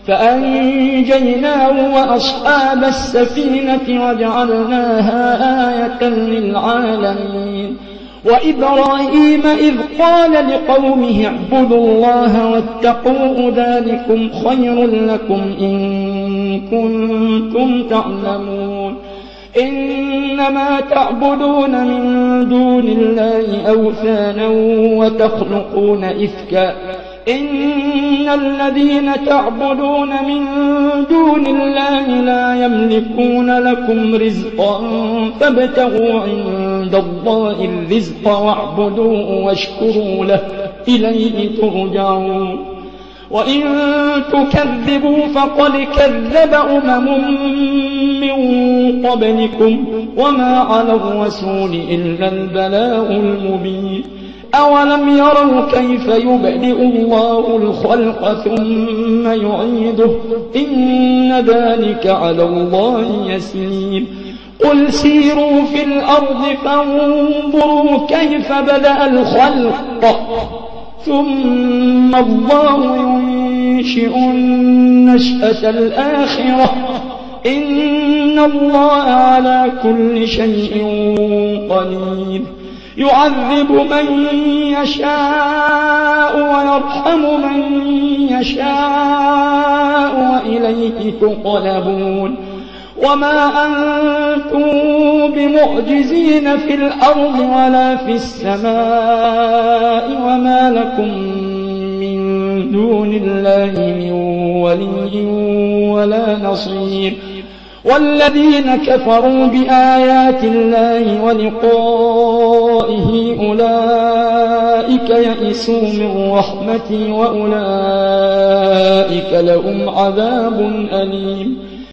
فأنجيناه وأصحاب السفينة وجعلناها آية للعالمين. وإبراهيم إذ قال لقومه اعبدوا الله واتقوه ذلكم خير لكم إن كنتم تعلمون. إنما تعبدون من دون الله أوثانا وتخلقون إفكا إن الذين تعبدون من دون الله لا يملكون لكم رزقا فابتغوا عند الله الرزق واعبدوه واشكروا له إليه ترجعون. وإن تكذبوا فقد كذب من قبلكم وما على الرسول إلا البلاغ المبين. أولم يروا كيف يبدئ الله الخلق ثم يعيده إن ذلك على الله يسير. قل سيروا في الأرض فانظروا كيف بدأ الخلق ثم الله ينشئ النشأة الآخرة إن الله على كل شيء قدير. يعذب من يشاء ويرحم من يشاء وإليه تقلبون. وما أنتم بمعجزين في الأرض ولا في السماء وما لكم من دون الله من ولي ولا نصير. والذين كفروا بآيات الله ولقائه أولئك يئسوا من رحمتي وأولئك لهم عذاب أليم.